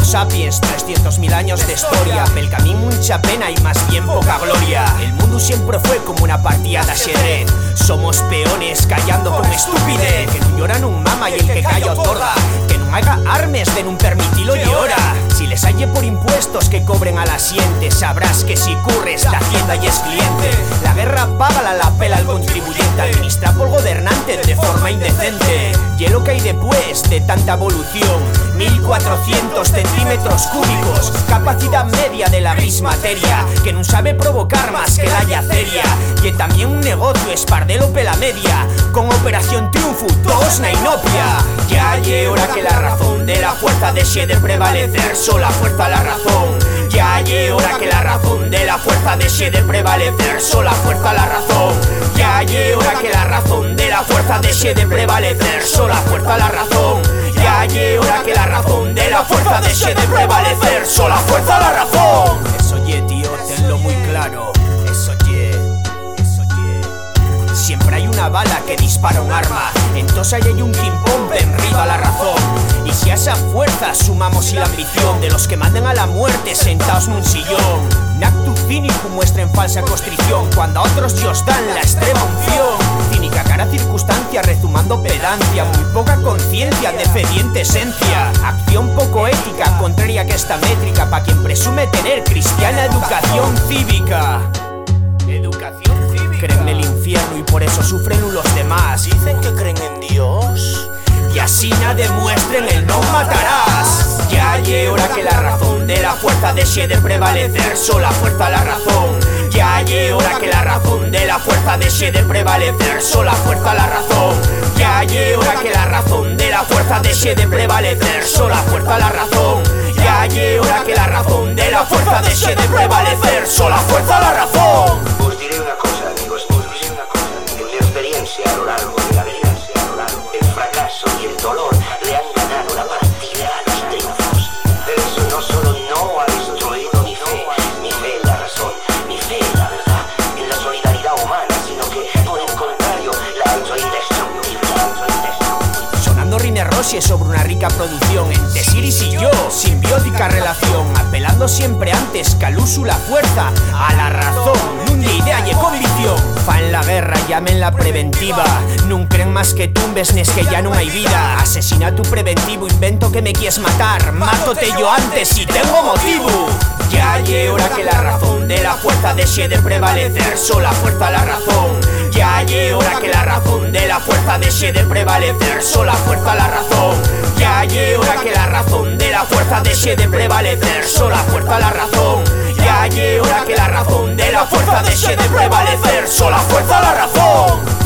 sapiens, 300.000 años de historia. Pel camí mucha pena y más bien poca gloria. El mundo siempre fue como una partida de ajedrez. Somos peones callando con estupidez. Que no lloran un mama y el que calla otorga. Que no haga armes de un permitilo y hora. Si les halle por impuestos que cobren a la siente, sabrás que si curres la hacienda y es cliente. La guerra págala la pela al contribuyente, administra por gobernante de forma indecente. Y lo que hay después de tanta evolución, 1400 centímetros cúbicos, capacidad media de la gris materia, que no sabe provocar más que la yaceria. Que también un negocio es pardelo pela media, con Operación Triunfo, todos na inopia. Ya lle hora que la razón de la fuerza deje de prevalecer, sola fuerza la razón. Ya lle hora que la razón de la fuerza deje de prevalecer, sola fuerza la razón. Ya lle hora que la razón de la fuerza deje de prevalecer, sola fuerza la razón. Ya lle hora que la razón de la fuerza deje de prevalecer, sola fuerza la razón. Eso ye, tío, tenlo muy claro. Eso ye, eso ye. Siempre hay una bala que dispara un arma, entonces hay un quimpón arriba la razón. Y si a esa fuerza sumamos y la ambición de los que mandan a la muerte sentados en un sillón, un acto cínico muestra en falsa constrición, cuando a otros Dios dan la extrema unción. Cínica cara circunstancia, rezumando pedancia, muy poca conciencia, defediente esencia. Acción poco ética, contraria que esta métrica, pa' quien presume tener cristiana educación cívica. Educación cívica. Creen en el infierno y por eso sufren los demás. Dicen que creen en Dios y así nada demuestren el no matarás. Ya lle hora que la razón de la fuerza deje de prevalecer, sola fuerza la razón. Ya lle hora que la razón de la fuerza deje de prevalecer, sola fuerza la razón. Ya lle hora que la razón de la fuerza deje de prevalecer, sola fuerza la razón. Ya lle hora que la razón de la fuerza deje de prevalecer, sola fuerza la razón. Os diré una cosa, amigos míos, en mi experiencia a lo largo de la vida, el fracaso y el dolor le han ganado la partida a los triunfos. Pero eso no solo no ha destruido mi fe en la razón, mi fe en la verdad, en la solidaridad humana, sino que por el contrario la ha hecho indestructible. Sonando Rine Rossi sobre una rica producción entre Siris y yo, simbiótica relación, apelando siempre antes que al uso la fuerza, a la razón, nun de idea y convicción. Fa en la guerra, llamen la preventiva, nun creen más que tumbes nes que ya no hay vida. Asesinato preventivo, invento que me quieres matar, mátote yo antes si tengo motivo. Ya lle hora que la razón de la fuerza deje de prevalecer, sola fuerza la razón. Ya lle hora que la razón de la fuerza deje de prevalecer, sola fuerza la razón. Ya lle hora que la razón de la fuerza deje de prevalecer, sola fuerza la razón. Ya lle hora que la razón de la fuerza deje de prevalecer, sola fuerza la razón.